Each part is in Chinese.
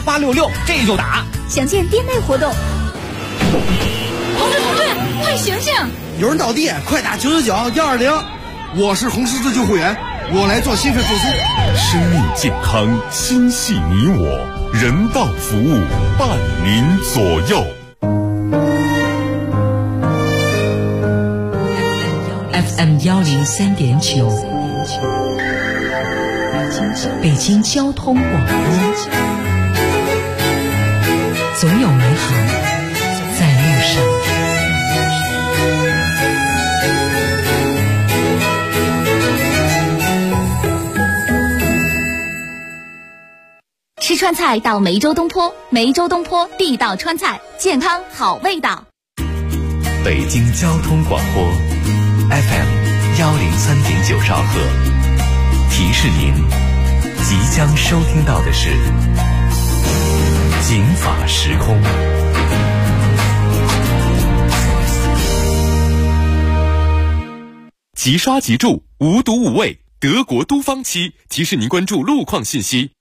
8866，这就打。 详见店内活动。 同志，快醒醒！ 有人倒地，快打999-120。 我是红十字救护员，我来做心肺复苏。 生命健康，心系你我，人道服务伴您左右。 FM 103.9，北京交通广播，总有美好在路上。 吃川菜到梅州东坡，梅州东坡地道川菜，健康好味道。 北京交通广播 FM 103.9兆赫，提示您即将收听到的是警法时空。 即刷即住，无毒无味，德国都方漆提示您关注路况信息。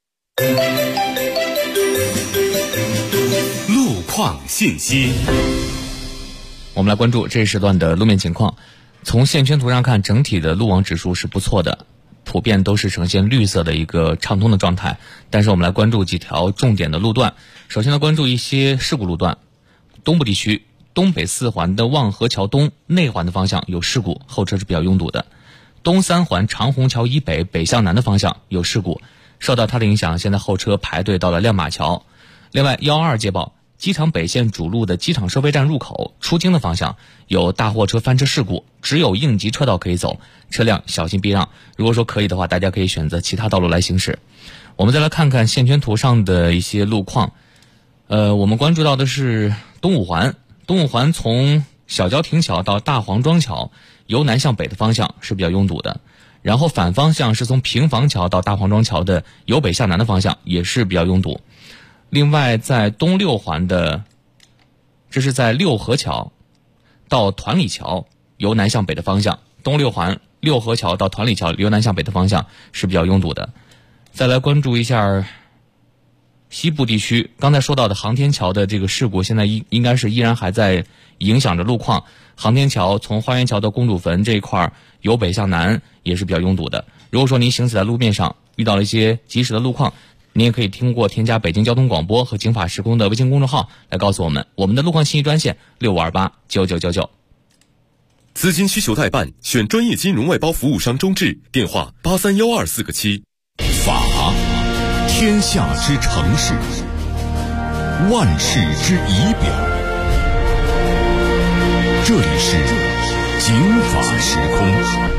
路况信息， 我们来关注这一时段的路面情况。从线圈图上看，整体的路网指数是不错的，普遍都是呈现绿色的一个畅通的状态。但是我们来关注几条重点的路段。首先来关注一些事故路段。东部地区东北4环的望河桥东内环的方向有事故，后车是比较拥堵的。东3环长虹桥以北北向南的方向有事故，受到它的影响，现在后车排队到了亮马桥。另外122接报，机场北线主路的机场收费站入口出京的方向有大货车翻车事故，只有应急车道可以走，车辆小心避让。如果说可以的话，大家可以选择其他道路来行驶。我们再来看看线圈图上的一些路况。我们关注到的是东五环从小郊亭桥到大黄庄桥由南向北的方向是比较拥堵的，然后反方向是从平房桥到大黄庄桥的由北向南的方向也是比较拥堵。另外在东6环的，这是在六合桥到团里桥由南向北的方向，东6环六合桥到团里桥由南向北的方向是比较拥堵的。再来关注一下西部地区，刚才说到的航天桥的这个事故，现在应该是依然还在影响着路况。航天桥从花园桥到公主坟这一块由北向南也是比较拥堵的。如果说您行驶在路面上遇到了一些及时的路况，您也可以通过添加北京交通广播和警法时空的微信公众号来告诉我们。我们的路况信息专线65289999。 资金需求代办，选专业金融外包服务商中智，电话8312-4个7。 法，天下之城市，万世之仪表。这里是警法时空。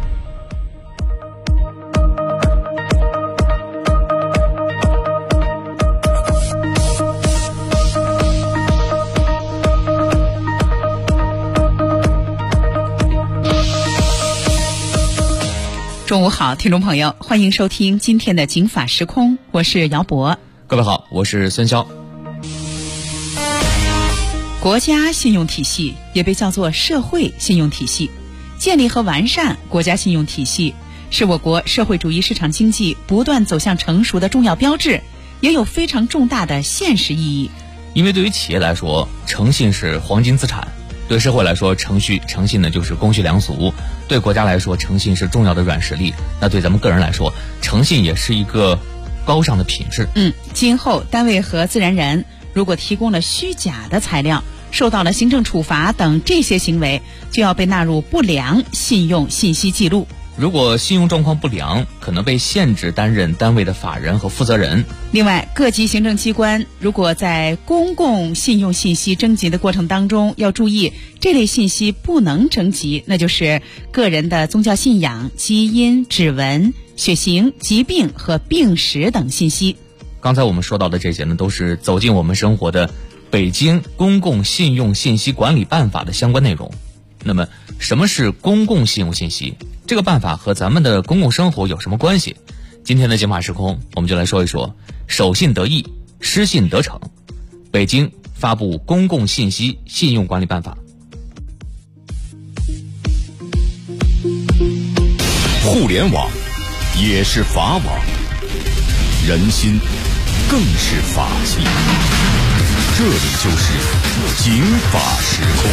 中午好，听众朋友，欢迎收听今天的警法时空，我是姚博。 各位好，我是孙潇。 国家信用体系也被叫做社会信用体系，建立和完善国家信用体系是我国社会主义市场经济不断走向成熟的重要标志，也有非常重大的现实意义。 因为对于企业来说，诚信是黄金资产，对社会来说，诚信呢就是公序良俗，对国家来说，诚信是重要的软实力。那对咱们个人来说，诚信也是一个高尚的品质。 今后单位和自然人如果提供了虚假的材料，受到了行政处罚等这些行为，就要被纳入不良信用信息记录。 如果信用状况不良，可能被限制担任单位的法人和负责人。 另外，各级行政机关如果在公共信用信息征集的过程当中，要注意这类信息不能征集，那就是个人的宗教信仰、基因、指纹、血型、疾病和病史等信息。 刚才我们说到的这些呢，都是走进我们生活的北京公共信用信息管理办法的相关内容。那么什么是公共信用信息？这个办法和咱们的公共生活有什么关系？今天的警法时空，我们就来说一说守信得义，失信得逞。北京发布公共信息信用管理办法。 互联网也是法网，人心更是法器。这里就是警法时空。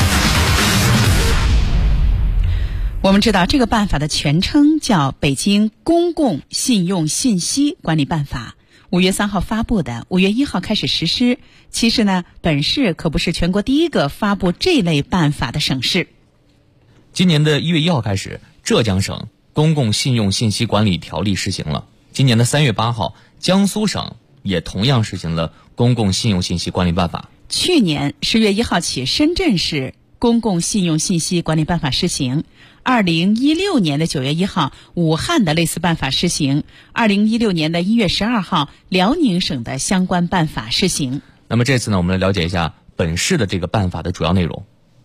我们知道这个办法的全称叫《北京公共信用信息管理办法》，5月3号发布的，5月1号开始实施。其实呢，本市可不是全国第一个发布这类办法的省市。 今年的1月1号开始，浙江省公共信用信息管理条例实行了。今年的3月8号，江苏省也同样实行了公共信用信息管理办法。 去年10月1号起，深圳市公共信用信息管理办法施行。2016年的9月1号，武汉的类似办法施行。2016年的1月12号，辽宁省的相关办法施行。 那么这次呢，我们来了解一下本市的这个办法的主要内容。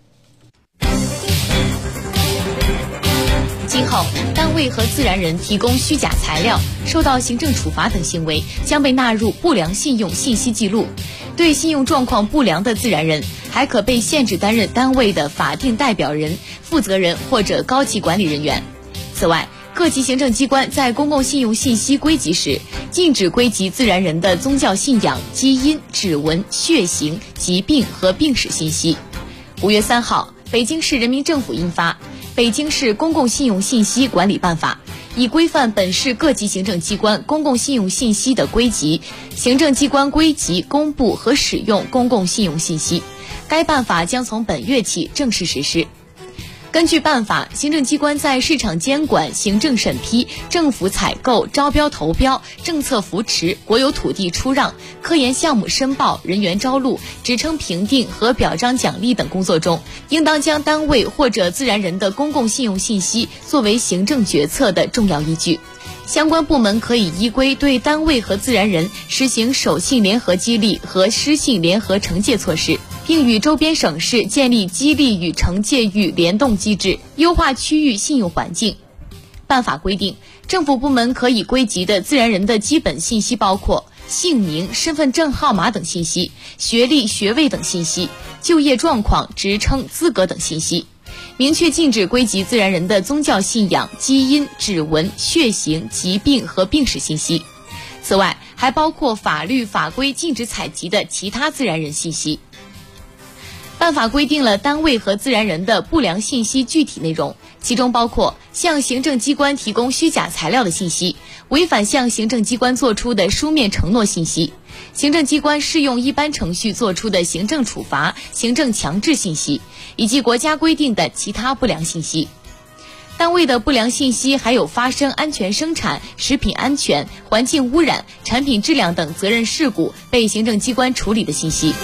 今后，单位和自然人提供虚假材料、受到行政处罚等行为将被纳入不良信用信息记录。对信用状况不良的自然人，还可被限制担任单位的法定代表人、负责人或者高级管理人员。此外，各级行政机关在公共信用信息归集时，禁止归集自然人的宗教信仰、基因、指纹、血型、疾病和病史信息。5月3号，北京市人民政府印发《北京市公共信用信息管理办法》，以规范本市各级行政机关公共信用信息的归集、行政机关归集、公布和使用公共信用信息。该办法将从本月起正式实施。根据办法，行政机关在市场监管、行政审批、政府采购、招标投标、政策扶持、国有土地出让、科研项目申报、人员招录、职称评定和表彰奖励等工作中，应当将单位或者自然人的公共信用信息作为行政决策的重要依据。相关部门可以依规对单位和自然人实行守信联合激励和失信联合惩戒措施，并与周边省市建立激励与惩戒与联动机制，优化区域信用环境。办法规定，政府部门可以归集的自然人的基本信息包括姓名、身份证号码等信息、学历、学位等信息、就业状况、职称、资格等信息。明确禁止归集自然人的宗教信仰、基因、指纹、血型、疾病和病史信息。此外，还包括法律法规禁止采集的其他自然人信息。办法规定了单位和自然人的不良信息具体内容，其中包括向行政机关提供虚假材料的信息、违反向行政机关作出的书面承诺信息、行政机关适用一般程序作出的行政处罚、行政强制信息，以及国家规定的其他不良信息。单位的不良信息还有发生安全生产、食品安全、环境污染、产品质量等责任事故被行政机关处理的信息。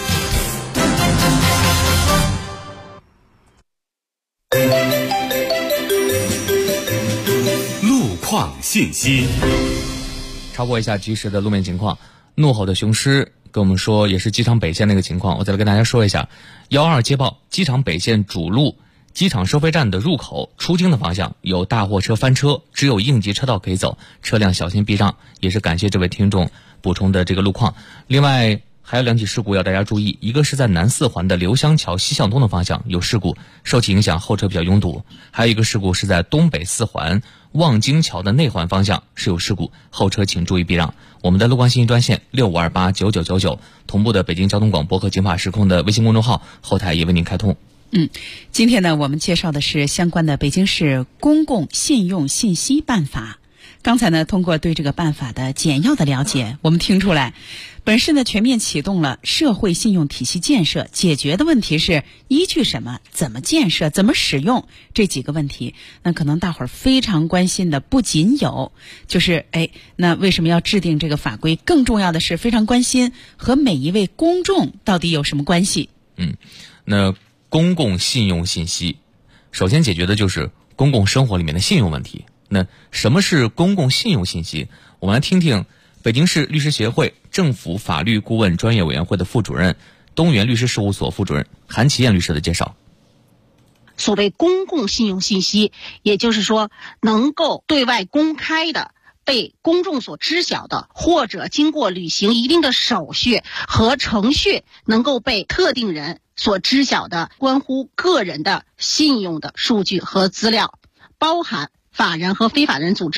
路况信息， 插播一下及时的路面情况。怒吼的雄狮跟我们说，也是机场北线的一个情况，我再来跟大家说一下。12接报，机场北线主路机场收费站的入口出京的方向有大货车翻车，只有应急车道可以走，车辆小心避让。也是感谢这位听众补充的这个路况。另外还有2起事故要大家注意，一个是在南四环的刘香桥西向东的方向有事故，受其影响后车比较拥堵；还有一个事故是在东北四环望京桥的内环方向是有事故，后车请注意避让。我们的路况信息专线65289999，同步的北京交通广播和警法时空的微信公众号后台也为您开通。 今天呢，我们介绍的是相关的北京市公共信用信息办法。刚才呢，通过对这个办法的简要的了解，我们听出来，本市呢全面启动了社会信用体系建设，解决的问题是依据什么、怎么建设、怎么使用这几个问题。那可能大伙儿非常关心的不仅有就是那为什么要制定这个法规？更重要的是非常关心和每一位公众到底有什么关系。 那公共信用信息首先解决的就是公共生活里面的信用问题。那什么是公共信用信息？我们来听听北京市律师协会政府法律顾问专业委员会的副主任、东源律师事务所副主任韩琦燕律师的介绍。 所谓公共信用信息，也就是说能够对外公开的、被公众所知晓的，或者经过履行一定的手续和程序能够被特定人所知晓的关乎个人的信用的数据和资料，包含法人和非法人组织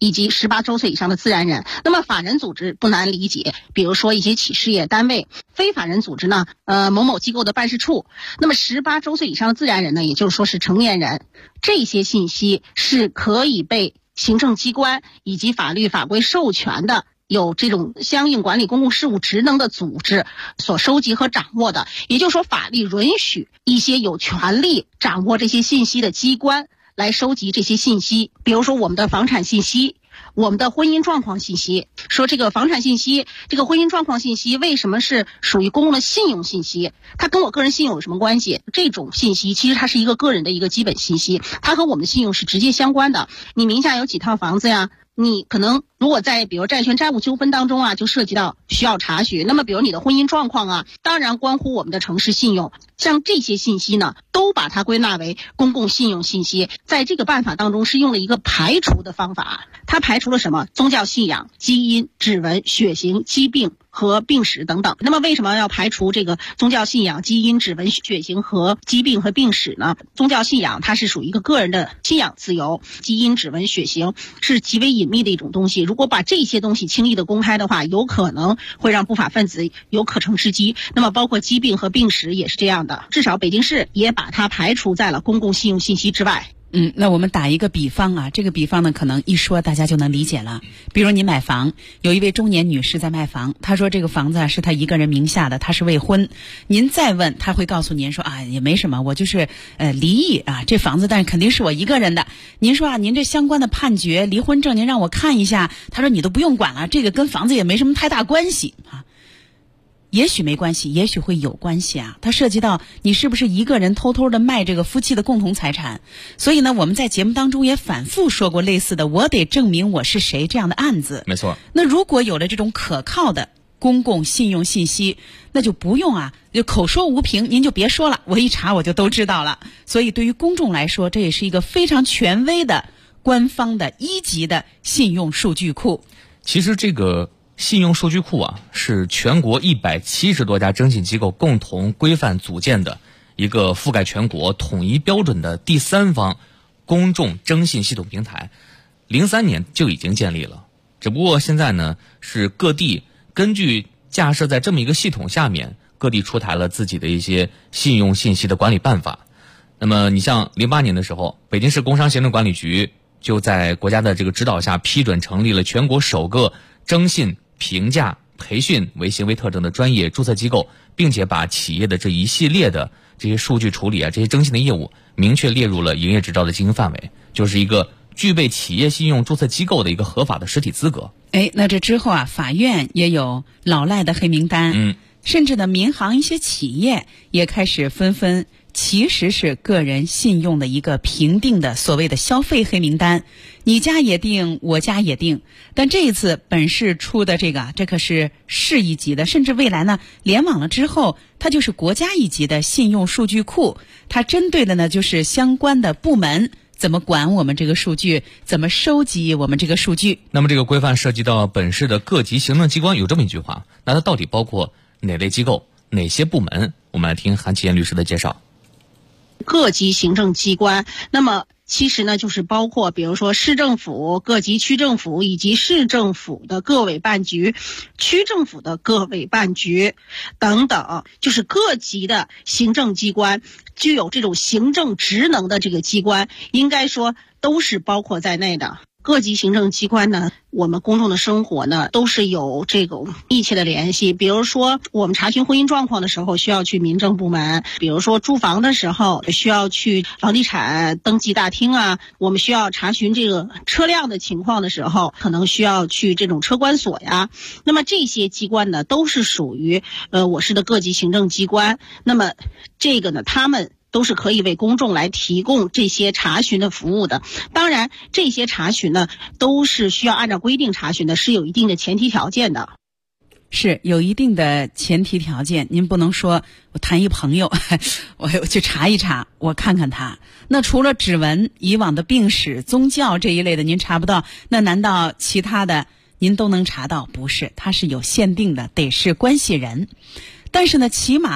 以及18周岁以上的自然人。那么法人组织不难理解，比如说一些企事业单位；非法人组织呢，某某机构的办事处。那么18周岁以上的自然人呢，也就是说是成年人，这些信息是可以被行政机关以及法律法规授权的有这种相应管理公共事务职能的组织所收集和掌握的。也就是说，法律允许一些有权利掌握这些信息的机关来收集这些信息，比如说我们的房产信息，我们的婚姻状况信息。说这个房产信息，这个婚姻状况信息为什么是属于公共的信用信息？它跟我个人信用有什么关系？这种信息其实它是一个个人的一个基本信息，它和我们的信用是直接相关的。你名下有几套房子呀？你可能如果在比如债权债务纠纷当中啊，就涉及到需要查询。那么比如你的婚姻状况啊，当然关乎我们的城市信用。像这些信息呢，都把它归纳为公共信用信息。在这个办法当中是用了一个排除的方法，它排除了什么？宗教信仰、基因、指纹、血型、疾病和病史等等。那么为什么要排除这个宗教信仰、基因、指纹、血型和疾病和病史呢？宗教信仰它是属于一个个人的信仰自由，基因、指纹、血型是极为隐秘的一种东西。如果把这些东西轻易的公开的话，有可能会让不法分子有可乘之机。那么包括疾病和病史也是这样的，至少北京市也把它排除在了公共信用信息之外。 那我们打一个比方啊，这个比方呢，可能一说大家就能理解了。比如您买房，有一位中年女士在卖房，她说这个房子啊是她一个人名下的，她是未婚。您再问，她会告诉您说啊，也没什么，我就是离异啊，这房子但是肯定是我一个人的。您说啊，您这相关的判决、离婚证您让我看一下，她说你都不用管了，这个跟房子也没什么太大关系啊。也许没关系，也许会有关系啊。它涉及到你是不是一个人偷偷的卖这个夫妻的共同财产。所以呢，我们在节目当中也反复说过类似的我得证明我是谁这样的案子。 没错。 那如果有了这种可靠的公共信用信息，那就不用啊，就口说无凭，您就别说了，我一查我就都知道了。所以对于公众来说，这也是一个非常权威的官方的一级的信用数据库。 其实这个信用数据库啊，是全国170多家征信机构共同规范组建的一个覆盖全国、统一标准的第三方公众征信系统平台，03年就已经建立了。只不过现在呢，是各地根据架设在这么一个系统下面，各地出台了自己的一些信用信息的管理办法。那么你像08年的时候，北京市工商行政管理局就在国家的这个指导下，批准成立了全国首个征信评价培训为行为特征的专业注册机构，并且把企业的这一系列的这些数据处理啊，这些征信的业务明确列入了营业执照的经营范围，就是一个具备企业信用注册机构的一个合法的实体资格。 那这之后啊，法院也有老赖的黑名单，甚至呢，民航一些企业也开始纷纷其实是个人信用的一个评定的所谓的消费黑名单，你家也定，我家也定。但这一次本市出的这可是市一级的，甚至未来呢联网了之后，它就是国家一级的信用数据库。它针对的呢就是相关的部门怎么管我们这个数据，怎么收集我们这个数据。 那么这个规范涉及到本市的各级行政机关，有这么一句话，那它到底包括哪类机构、哪些部门？我们来听韩启燕律师的介绍。 各级行政机关，那么其实呢就是包括比如说市政府、各级区政府以及市政府的各委办局、区政府的各委办局等等，就是各级的行政机关，具有这种行政职能的这个机关，应该说都是包括在内的。各级行政机关呢，我们公众的生活呢都是有这种密切的联系。比如说我们查询婚姻状况的时候需要去民政部门，比如说住房的时候需要去房地产登记大厅啊，我们需要查询这个车辆的情况的时候可能需要去这种车管所呀。那么这些机关呢都是属于我市的各级行政机关。那么这个呢他们都是可以为公众来提供这些查询的服务的。当然这些查询呢都是需要按照规定查询的，是有一定的前提条件的。 是有一定的前提条件，您不能说我谈一朋友我去查一查，我看看他，那除了指纹、以往的病史、宗教这一类的您查不到，那难道其他的您都能查到？不是，它是有限定的，得是关系人。但是呢起码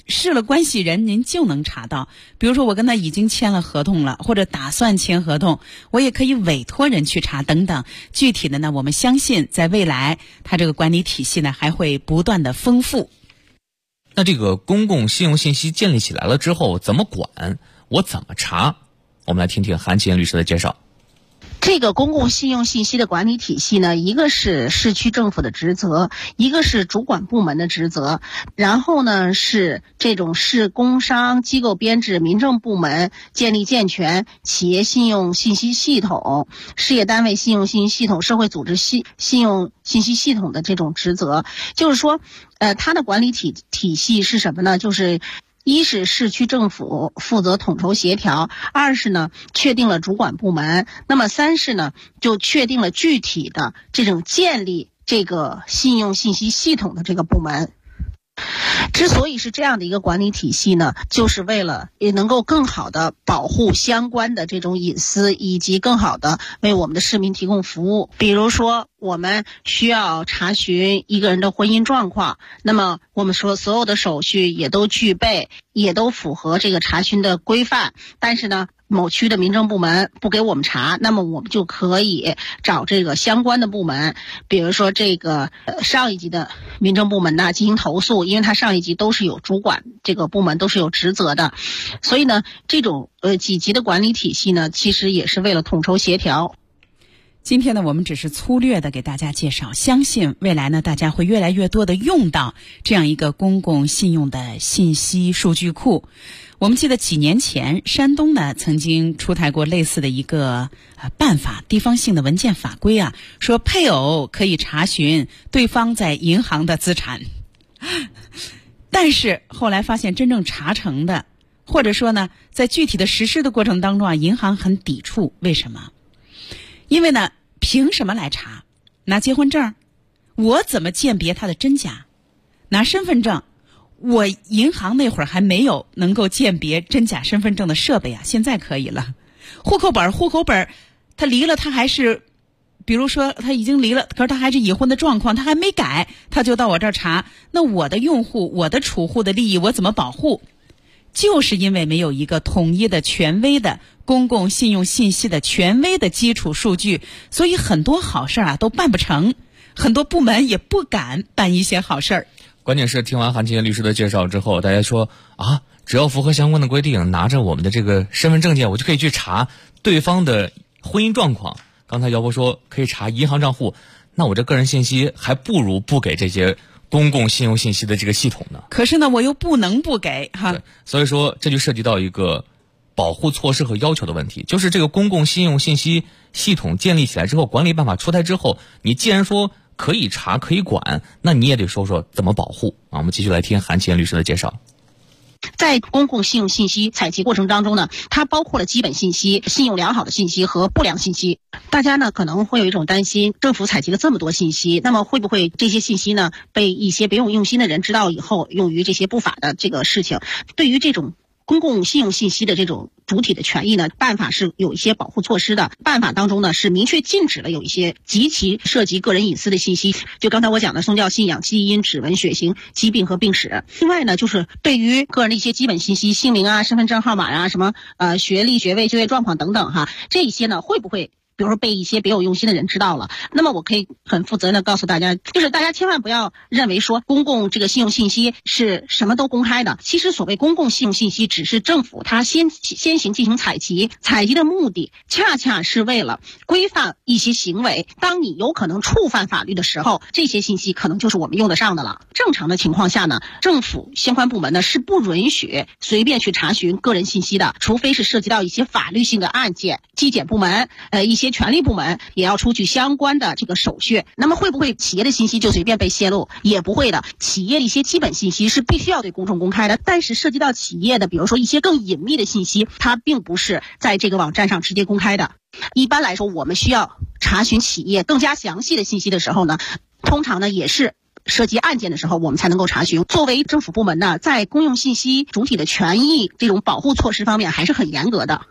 试了关系人，您就能查到。比如说我跟他已经签了合同了，或者打算签合同，我也可以委托人去查等等。具体的呢，我们相信在未来它这个管理体系呢还会不断的丰富。 那这个公共信用信息建立起来了之后怎么管，我怎么查？我们来听听韩启燕律师的介绍。 这个公共信用信息的管理体系呢，一个是市区政府的职责，一个是主管部门的职责，然后呢是这种市工商机构编制民政部门建立健全企业信用信息系统、事业单位信用信息系统、社会组织信用信息系统的这种职责。就是说它的管理体系是什么呢？就是一是市区政府负责统筹协调，二是呢确定了主管部门，那么三是呢就确定了具体的这种建立这个信用信息系统的这个部门。之所以是这样的一个管理体系呢，就是为了也能够更好的保护相关的这种隐私，以及更好的为我们的市民提供服务。比如说我们需要查询一个人的婚姻状况，那么我们说所有的手续也都具备，也都符合这个查询的规范，但是呢某区的民政部门不给我们查，那么我们就可以找这个相关的部门，比如说这个上一级的民政部门呢进行投诉，因为它上一级都是有主管，这个部门都是有职责的。所以呢这种几级的管理体系呢，其实也是为了统筹协调。 今天呢我们只是粗略的给大家介绍，相信未来呢大家会越来越多的用到这样一个公共信用的信息数据库。我们记得几年前山东呢曾经出台过类似的一个办法，地方性的文件法规啊，说配偶可以查询对方在银行的资产。但是后来发现真正查成的，或者说呢在具体的实施的过程当中啊，银行很抵触。为什么？因为呢凭什么来查？拿结婚证我怎么鉴别它的真假？拿身份证，我银行那会儿还没有能够鉴别真假身份证的设备啊，现在可以了。户口本他离了，他还是比如说他已经离了，可是他还是已婚的状况，他还没改，他就到我这儿查，那我的用户，我的储户的利益我怎么保护？就是因为没有一个统一的权威的公共信用信息的权威的基础数据，所以很多好事啊都办不成，很多部门也不敢办一些好事儿。 关键是听完韩启燕律师的介绍之后，大家说啊，只要符合相关的规定，拿着我们的这个身份证件，我就可以去查对方的婚姻状况。刚才姚博说可以查银行账户，那我这个人信息还不如不给这些公共信用信息的这个系统呢。 可是呢我又不能不给哈。 所以说这就涉及到一个保护措施和要求的问题，就是这个公共信用信息系统建立起来之后，管理办法出台之后，你既然说可以查可以管，那你也得说说怎么保护啊。我们继续来听韩启燕律师的介绍。 在公共信用信息采集过程当中呢，它包括了基本信息、信用良好的信息和不良信息。大家呢可能会有一种担心，政府采集了这么多信息，那么会不会这些信息呢被一些别有用心的人知道以后，用于这些不法的这个事情？对于这种公共信用信息的这种主体的权益呢，办法是有一些保护措施的。办法当中呢是明确禁止了有一些极其涉及个人隐私的信息，就刚才我讲的宗教信仰、基因、指纹、血型、疾病和病史。另外呢，就是对于个人的一些基本信息，姓名啊、身份证号码啊、什么学历、学位、就业状况等等哈，这一些呢会不会比如说被一些别有用心的人知道了，那么我可以很负责任的告诉大家，就是大家千万不要认为说公共这个信用信息是什么都公开的。其实所谓公共信用信息，只是政府它先行进行采集的目的，恰恰是为了规范一些行为。当你有可能触犯法律的时候，这些信息可能就是我们用得上的了。正常的情况下呢，政府相关部门呢是不允许随便去查询个人信息的，除非是涉及到一些法律性的案件，纪检部门一些权力部门也要出具相关的这个手续。那么会不会企业的信息就随便被泄露？也不会的，企业的一些基本信息是必须要对公众公开的，但是涉及到企业的比如说一些更隐秘的信息，它并不是在这个网站上直接公开的。一般来说，我们需要查询企业更加详细的信息的时候呢，通常呢也是涉及案件的时候我们才能够查询。作为政府部门呢，在公用信息主体的权益这种保护措施方面还是很严格的。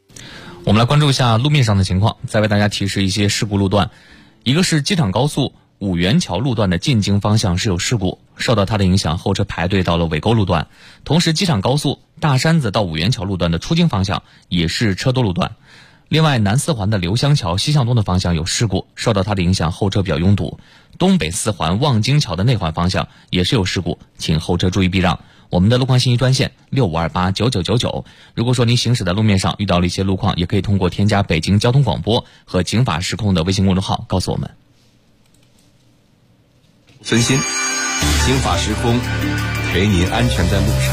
我们来关注一下路面上的情况，再为大家提示一些事故路段。一个是机场高速五元桥路段的进京方向是有事故，受到它的影响，后车排队到了尾沟路段。同时，机场高速大山子到五元桥路段的出京方向也是车多路段。另外，南四环的刘香桥西向东的方向有事故，受到它的影响，后车比较拥堵。东北四环望京桥的内环方向也是有事故，请后车注意避让。我们的路况信息专线65289999。如果说您行驶在路面上遇到了一些路况，也可以通过添加北京交通广播和警法时空的微信公众号告诉我们。 孙鑫，警法时空，陪您安全在路上。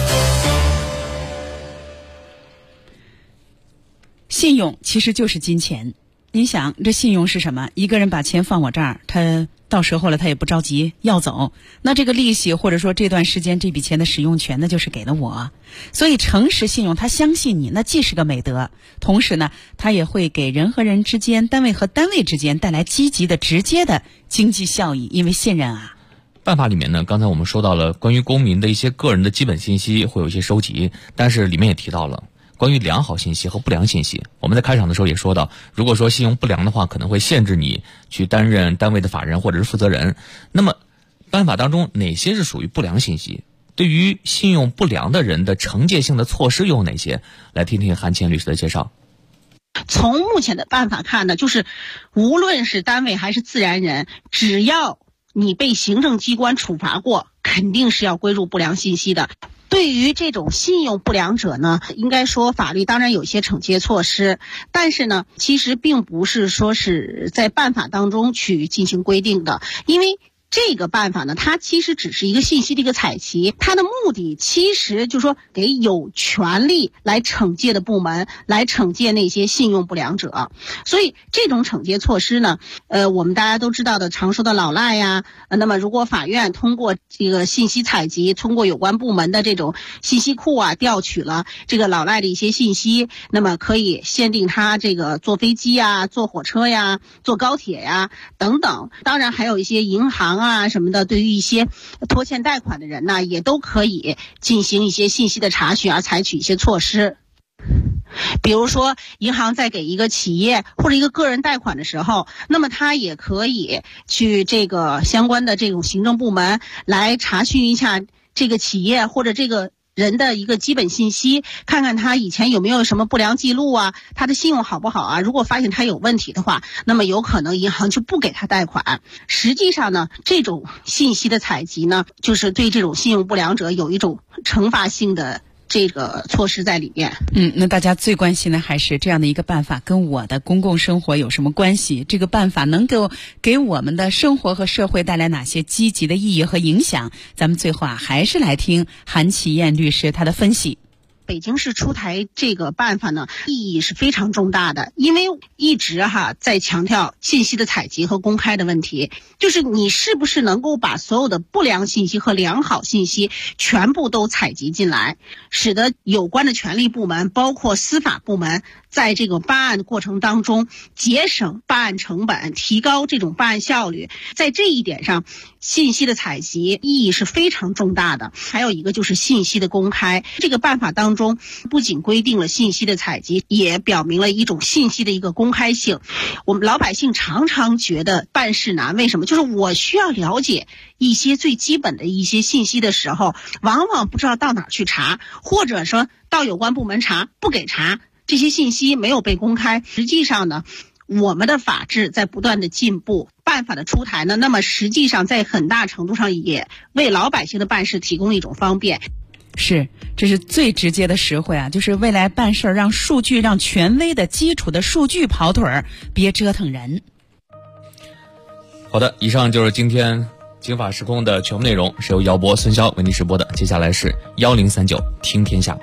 信用其实就是金钱。您想，这信用是什么？一个人把钱放我这儿，他到时候了他也不着急要走，那这个利息或者说这段时间这笔钱的使用权那就是给了我。所以诚实信用，他相信你，那既是个美德，同时呢他也会给人和人之间、单位和单位之间带来积极的直接的经济效益，因为信任啊。 办法里面呢，刚才我们说到了关于公民的一些个人的基本信息会有一些收集，但是里面也提到了关于良好信息和不良信息。我们在开场的时候也说到，如果说信用不良的话，可能会限制你去担任单位的法人或者是负责人。那么办法当中哪些是属于不良信息？对于信用不良的人的惩戒性的措施又有哪些？来听听韩倩律师的介绍。 从目前的办法看呢，就是无论是单位还是自然人，只要你被行政机关处罚过，肯定是要归入不良信息的。对于这种信用不良者呢，应该说法律当然有些惩戒措施，但是呢，其实并不是说是在办法当中去进行规定的，因为这个办法呢，它其实只是一个信息的一个采集，它的目的其实就是说给有权利来惩戒的部门来惩戒那些信用不良者。所以这种惩戒措施呢，我们大家都知道的常说的老赖呀，那么如果法院通过这个信息采集，通过有关部门的这种信息库啊，调取了这个老赖的一些信息，那么可以限定他这个坐飞机呀、坐火车呀、坐高铁呀等等。当然还有一些银行啊什么的，对于一些拖欠贷款的人呢，也都可以进行一些信息的查询，而采取一些措施。比如说银行在给一个企业或者一个个人贷款的时候，那么他也可以去这个相关的这种行政部门来查询一下这个企业或者这个人的一个基本信息，看看他以前有没有什么不良记录啊，他的信用好不好啊。如果发现他有问题的话，那么有可能银行就不给他贷款。实际上呢，这种信息的采集呢，就是对这种信用不良者有一种惩罚性的这个措施在里面。 那大家最关心的还是这样的一个办法跟我的公共生活有什么关系？这个办法能够给我们的生活和社会带来哪些积极的意义和影响？咱们最后还是来听韩启燕律师他的分析。 北京市出台这个办法呢，意义是非常重大的，因为一直在强调信息的采集和公开的问题，就是你是不是能够把所有的不良信息和良好信息全部都采集进来，使得有关的权力部门包括司法部门在这个办案的过程当中节省办案成本，提高这种办案效率。在这一点上，信息的采集意义是非常重大的。还有一个就是信息的公开，这个办法当中不仅规定了信息的采集，也表明了一种信息的一个公开性。我们老百姓常常觉得办事难，为什么？就是我需要了解一些最基本的一些信息的时候，往往不知道到哪儿去查，或者说到有关部门查不给查，这些信息没有被公开。实际上呢，我们的法治在不断的进步，办法的出台呢，那么实际上在很大程度上也为老百姓的办事提供一种方便。 是，这是最直接的实惠啊！就是未来办事让数据、让权威的基础的数据跑腿儿，别折腾人。 好的，以上就是今天警法时空的全部内容，是由姚博、孙潇为您直播的。接下来是1039听天下。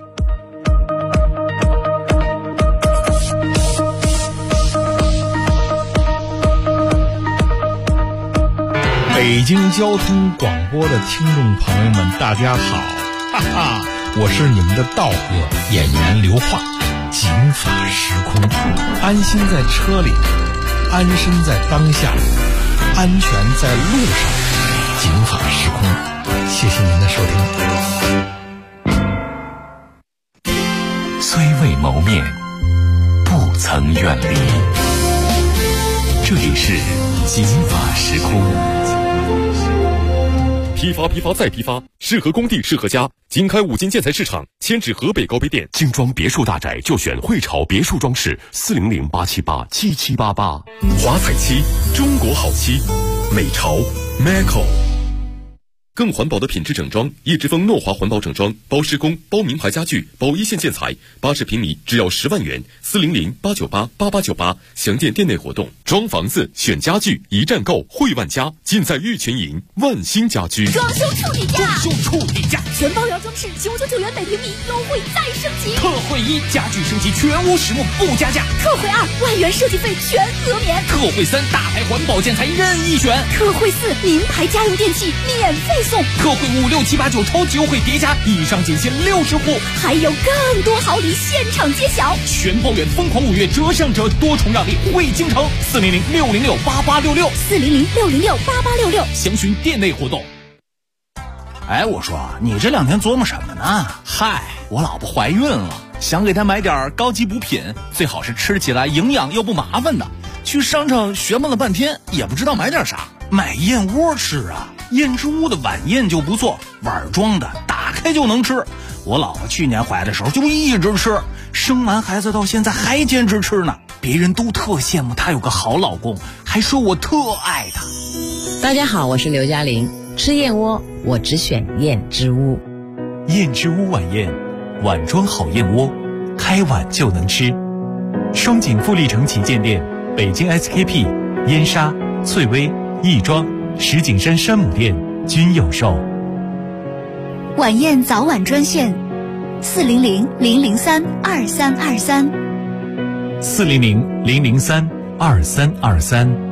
北京交通广播的听众朋友们，大家好，哈哈，我是你们的道哥演员刘化。警法时空，安心在车里，安身在当下，安全在路上。警法时空，谢谢您的收听。虽未谋面，不曾远离。 这里是金法时空。 批发再批发，适合工地适合家。经开五金建材市场，迁至河北高碑店。 精装别墅大宅就选汇潮别墅装饰，400-878-7788。 华彩漆，中国好漆，美潮 Maco。更环保的品质整装，叶之峰诺华环保整装，包施工、包名牌家具、包一线建材，80平米只要10万元，400-898-8898，详见店内活动。装房子选家具，一站购汇万家，尽在玉泉营万兴家居。 装修处理价， 全包圆装饰999元每平米，优惠再升级。 特惠1，家具升级全屋实木不加价。 特惠2，万元设计费全额免。 特惠3，大牌环保建材任意选。 特惠4，名牌家用电器免费送。 特惠5、6、7、8、9超级优惠叠加，以上仅限60户， 还有更多好礼现场揭晓。 全包圆疯狂5月折上折，多重让利惠京城，400-606-8866，400-606-8866，详询店内活动。 哎，我说你这2天琢磨什么呢？ 嗨，我老婆怀孕了，想给她买点高级补品，最好是吃起来营养又不麻烦的。去商场学问了半天，也不知道买点啥。 买燕窝吃啊，燕之屋的晚宴就不错，碗装的，打开就能吃。我老婆去年怀的时候就一直吃，生完孩子到现在还坚持吃呢。别人都特羡慕她有个好老公，还说我特爱她。 大家好，我是刘嘉玲。吃燕窝，我只选燕之屋。 燕之屋晚宴，碗装好燕窝，开碗就能吃。双井富力城旗舰店、北京 SKP、燕莎、翠微、亦庄、石景山山姆店均有售。 晚宴早晚专线：400-003-2323。 400-003-2323。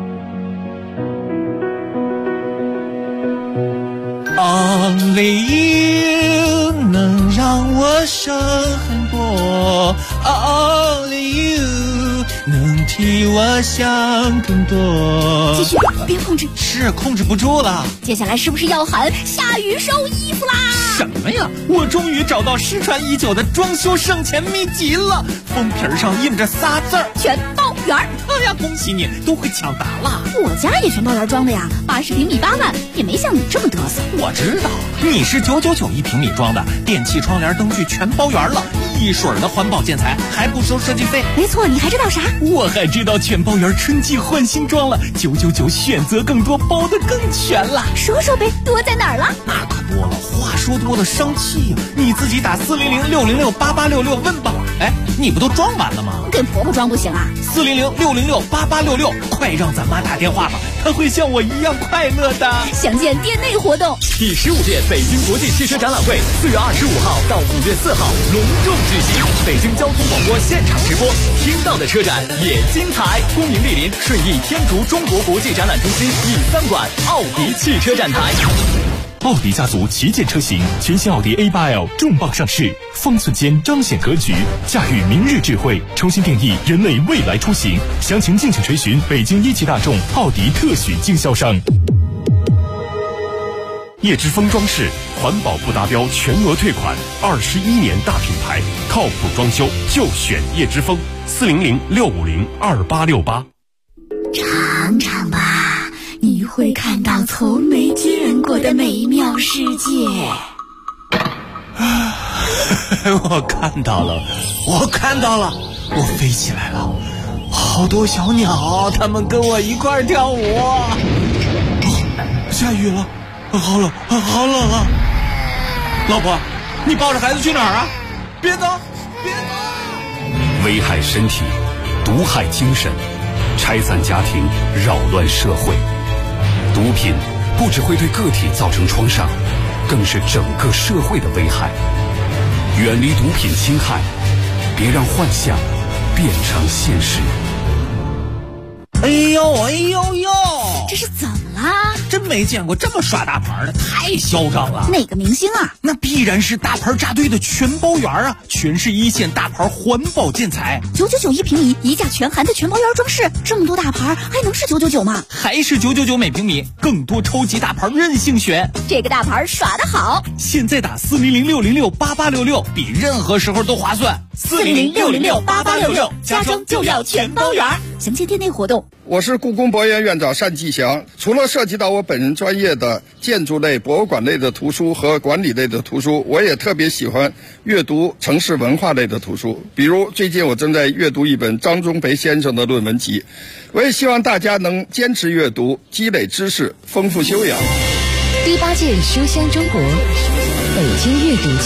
Only you 能让我省很多 ，Only you 能替我想更多。 继续，别控制， 是控制不住了。 接下来是不是要喊下雨收衣服啦？ 什么呀？我终于找到失传已久的装修省钱秘籍了，封皮上印着仨字儿： 全包圆。 哎呀，恭喜你，都会抢答了。 我家也全包圆装的呀，80平米8万，也没像你这么嘚瑟。 我知道，你是999一平米装的，电器、窗帘、灯具全包圆了，一水的环保建材，还不收设计费。 没错，你还知道啥？ 我还知道全包圆春季换新装了，999选择更多，包得更全了。 说说呗，多在哪儿了？ 那可多了，话说多了伤气呀。你自己打400-606-8866问吧。哎，你不都装完了吗？ 给婆婆装不行啊 ？400-606-8866，快让咱妈打电话吧，她会像我一样快乐的。 详见店内活动。 第15届北京国际汽车展览会4月25号到5月4号隆重举行，北京交通广播现场直播，听到的车展也精彩。恭迎莅临顺义天竺中国国际展览中心E3馆奥迪汽车展台。 奥迪家族旗舰车型，全新奥迪 A8L 重磅上市，方寸间彰显格局，驾驭明日智慧，重新定义人类未来出行。详情敬请垂询北京一汽大众奥迪特许经销商。叶之峰装饰，环保不达标全额退款，21年大品牌，靠谱装修就选叶之峰，400-650-2868。 尝尝吧，你会看到从没见过的美妙世界。 我看到了，我飞起来了，好多小鸟，它们跟我一块儿跳舞。下雨了，好冷啊！老婆，你抱着孩子去哪儿啊？别走！ 危害身体，毒害精神，拆散家庭，扰乱社会。毒品不只会对个体造成创伤，更是整个社会的危害。远离毒品侵害，别让幻想变成现实。 哎呦！ 这是怎么啦？ 这没见过这么耍大牌的，太嚣张了。 哪个明星啊？ 那必然是大牌扎堆的全包园啊，全是一线大牌环保建材 ，999一平米，一价全含的全包园装饰，这么多大牌还能是999吗？ 还是999每平米，更多超级大牌任性选。 这个大牌耍得好， 现在打400-606-8866，比任何时候都划算。 400-606-8866，家装就要全包园。详情店内活动。 我是故宫博物院院长单霁翔。除了涉及到我本人专业的建筑类、博物馆类的图书和管理类的图书，我也特别喜欢阅读城市文化类的图书。比如最近我正在阅读一本张忠培先生的论文集。我也希望大家能坚持阅读，积累知识，丰富修养。 第8届书香中国北京阅读季